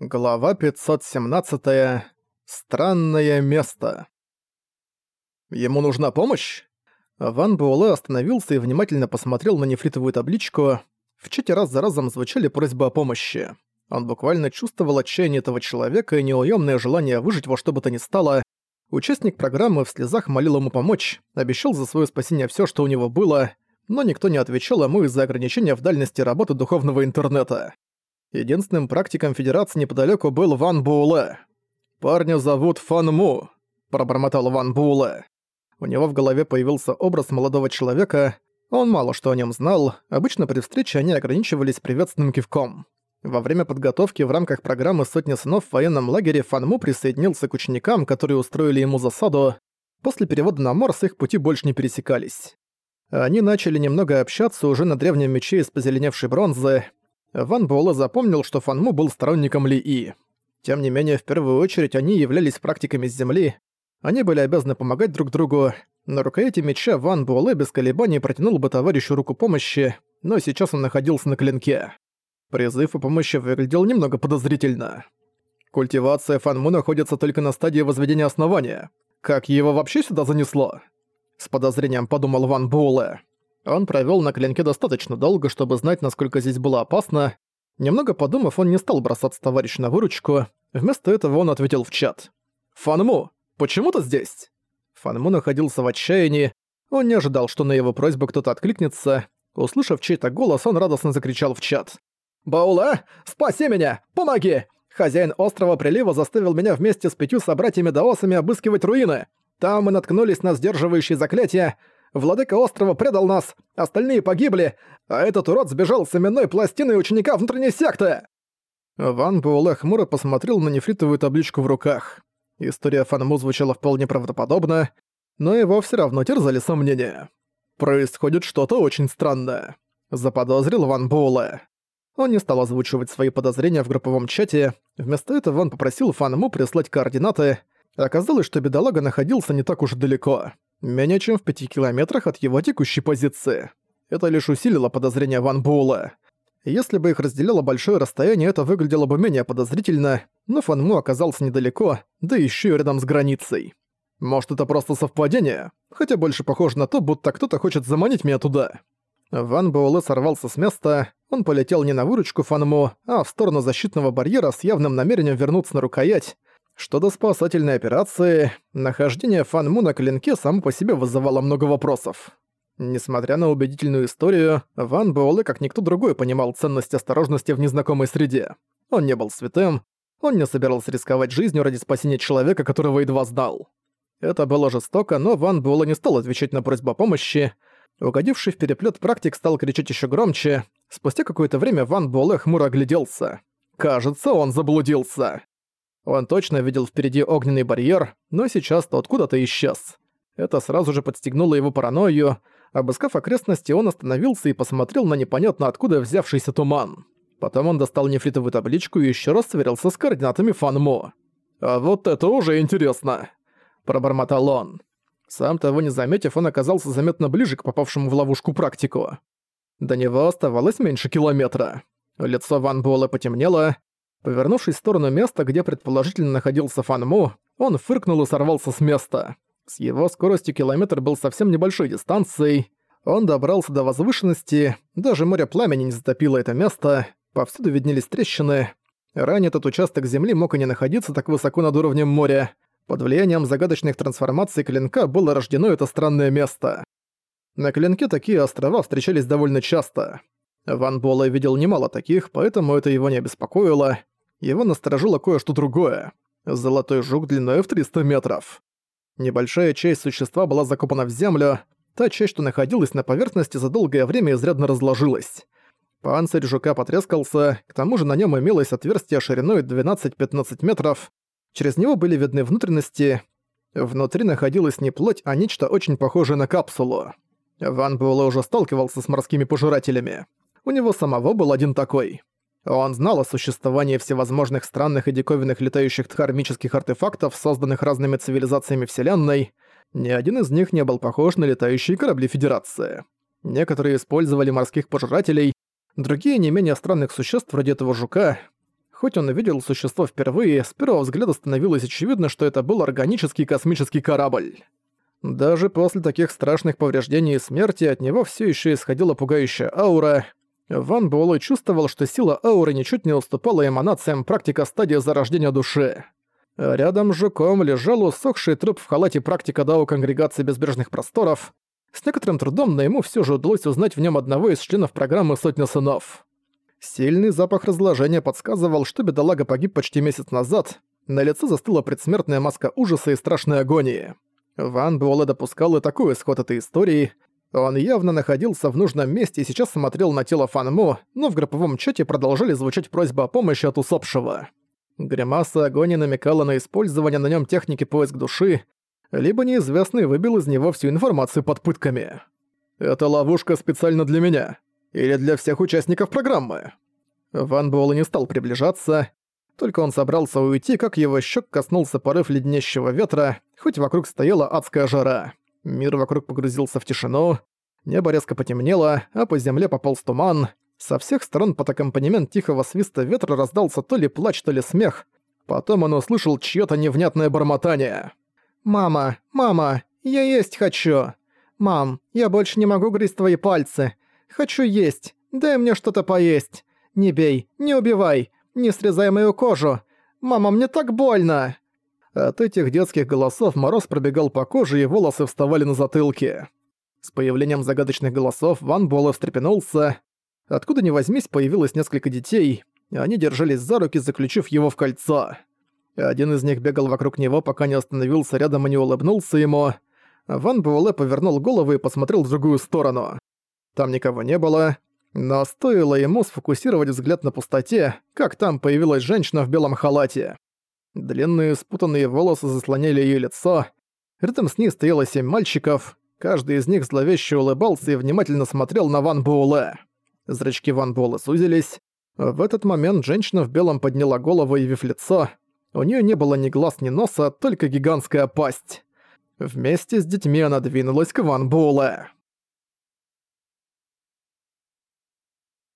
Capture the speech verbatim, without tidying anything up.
Глава пятьсот семнадцать. Странное место. Ему нужна помощь? Ван Буэлэ остановился и внимательно посмотрел на нефритовую табличку. В чате раз за разом звучали просьбы о помощи. Он буквально чувствовал отчаяние этого человека и неуёмное желание выжить во что бы то ни стало. Участник программы в слезах молил ему помочь, обещал за своё спасение всё, что у него было, но никто не отвечал ему из-за ограничения в дальности работы духовного интернета. Единственным практиком Федерации неподалёку был Ван Буэлэ. «Парня зовут Фан Му», – пробормотал Ван Буэлэ. У него в голове появился образ молодого человека, он мало что о нём знал, обычно при встрече они ограничивались приветственным кивком. Во время подготовки в рамках программы «Сотни сынов» в военном лагере Фан Му присоединился к ученикам, которые устроили ему засаду. После перевода на Морс их пути больше не пересекались. Они начали немного общаться уже на древнем мече из позеленевшей бронзы. Ван Буэлэ запомнил, что Фан Му был сторонником Ли И. Тем не менее, в первую очередь они являлись практиками с земли. Они были обязаны помогать друг другу. На рукояти меча Ван Буэлэ без колебаний протянул бы товарищу руку помощи, но сейчас он находился на клинке. Призыв о помощи выглядел немного подозрительно. Культивация Фан Му находится только на стадии возведения основания. Как его вообще сюда занесло? С подозрением подумал Ван Буэлэ. Он провёл на клинке достаточно долго, чтобы знать, насколько здесь было опасно. Немного подумав, он не стал бросаться товарищу на выручку. Вместо этого он ответил в чат. «Фан Му, почему ты здесь?» Фан Му находился в отчаянии. Он не ожидал, что на его просьбу кто-то откликнется. Услышав чей-то голос, он радостно закричал в чат. «Буэлэ, спаси меня! Помоги! Хозяин острова Прилива заставил меня вместе с пятью собратьями-даосами обыскивать руины. Там мы наткнулись на сдерживающие заклятия. Владыка острова предал нас, остальные погибли, а этот урод сбежал с именной пластиной ученика внутренней секты!» Ван Буэлэ хмуро посмотрел на нефритовую табличку в руках. История Фан Му звучала вполне правдоподобно, но его всё равно терзали сомнения. «Происходит что-то очень странное», — заподозрил Ван Буэлэ. Он не стал озвучивать свои подозрения в групповом чате, вместо этого он попросил Фан Му прислать координаты. Оказалось, что бедолага находился не так уж далеко. Менее чем в пяти километрах от его текущей позиции. Это лишь усилило подозрения Ван Буэлэ. Если бы их разделяло большое расстояние, это выглядело бы менее подозрительно, но Фан Му оказался недалеко, да ещё и рядом с границей. Может, это просто совпадение? Хотя больше похоже на то, будто кто-то хочет заманить меня туда. Ван Буэлэ сорвался с места, он полетел не на выручку Фан Му, а в сторону защитного барьера с явным намерением вернуться на рукоять. Что до спасательной операции, нахождение Фан Му на клинке само по себе вызывало много вопросов. Несмотря на убедительную историю, Ван Буэлэ как никто другой понимал ценность осторожности в незнакомой среде. Он не был святым, он не собирался рисковать жизнью ради спасения человека, которого едва знал. Это было жестоко, но Ван Буэлэ не стал отвечать на просьбу о помощи. Угодивший в переплет практик стал кричать еще громче. Спустя какое-то время Ван Буэлэ хмуро огляделся. Кажется, он заблудился. Он точно видел впереди огненный барьер, но сейчас тот куда-то исчез. Это сразу же подстегнуло его паранойю. Обыскав окрестности, он остановился и посмотрел на непонятно откуда взявшийся туман. Потом он достал нефритовую табличку и еще раз сверился с координатами Фан Му. «А вот это уже интересно!» – пробормотал он. Сам того не заметив, он оказался заметно ближе к попавшему в ловушку практику. До него оставалось меньше километра. Лицо Ван Буэлэ потемнело. Повернувшись в сторону места, где предположительно находился Фан Му, он фыркнул и сорвался с места. С его скоростью километр был совсем небольшой дистанцией. Он добрался до возвышенности, даже море пламени не затопило это место, повсюду виднелись трещины. Ранее этот участок земли мог и не находиться так высоко над уровнем моря. Под влиянием загадочных трансформаций клинка было рождено это странное место. На клинке такие острова встречались довольно часто. Ван Буэлэ видел немало таких, поэтому это его не обеспокоило. Его насторожило кое-что другое. Золотой жук длиной в триста метров. Небольшая часть существа была закопана в землю, та часть, что находилась на поверхности, за долгое время изрядно разложилась. Панцирь жука потрескался, к тому же на нем имелось отверстие шириной двенадцать-пятнадцать метров. Через него были видны внутренности. Внутри находилась не плоть, а нечто очень похожее на капсулу. Ван Буэлэ уже сталкивался с морскими пожирателями. У него самого был один такой. Он знал о существовании всевозможных странных и диковинных летающих дхармических артефактов, созданных разными цивилизациями Вселенной. Ни один из них не был похож на летающие корабли Федерации. Некоторые использовали морских пожирателей, другие не менее странных существ вроде этого жука. Хоть он и видел существо впервые, с первого взгляда становилось очевидно, что это был органический космический корабль. Даже после таких страшных повреждений и смерти от него все еще исходила пугающая аура. Ван Буэлэ чувствовал, что сила ауры ничуть не уступала эманациям практика стадии зарождения души. Рядом с жуком лежал усохший труп в халате практика Дао Конгрегации Безбрежных Просторов. С некоторым трудом, но ему все же удалось узнать в нем одного из членов программы «Сотня сынов». Сильный запах разложения подсказывал, что бедолага погиб почти месяц назад. На лице застыла предсмертная маска ужаса и страшной агонии. Ван Буэлэ допускал и такой исход этой истории. Он явно находился в нужном месте и сейчас смотрел на тело Фан Мо, но в групповом чате продолжали звучать просьбы о помощи от усопшего. Гримаса агонии намекала на использование на нем техники поиск души, либо неизвестный выбил из него всю информацию под пытками. «Это ловушка специально для меня. Или для всех участников программы?» Ван Буэлэ не стал приближаться. Только он собрался уйти, как его щек коснулся порыв леденящего ветра, хоть вокруг стояла адская жара. Мир вокруг погрузился в тишину, небо резко потемнело, а по земле пополз туман. Со всех сторон под аккомпанемент тихого свиста ветра раздался то ли плач, то ли смех. Потом он услышал чьё-то невнятное бормотание. «Мама, мама, я есть хочу! Мам, я больше не могу грызть твои пальцы! Хочу есть! Дай мне что-то поесть! Не бей, не убивай! Не срезай мою кожу! Мама, мне так больно!» От этих детских голосов мороз пробегал по коже, и волосы вставали на затылке. С появлением загадочных голосов Ван Буэлэ встрепенулся. Откуда ни возьмись, появилось несколько детей. Они держались за руки, заключив его в кольцо. Один из них бегал вокруг него, пока не остановился рядом и не улыбнулся ему. Ван Буэлэ повернул голову и посмотрел в другую сторону. Там никого не было, но стоило ему сфокусировать взгляд на пустоте, как там появилась женщина в белом халате. Длинные спутанные волосы заслоняли её лицо. Рядом с ней стояло семь мальчиков. Каждый из них зловеще улыбался и внимательно смотрел на Ван Буэлэ. Зрачки Ван Буэлэ сузились. В этот момент женщина в белом подняла голову, явив лицо. У неё не было ни глаз, ни носа, только гигантская пасть. Вместе с детьми она двинулась к Ван Буэлэ.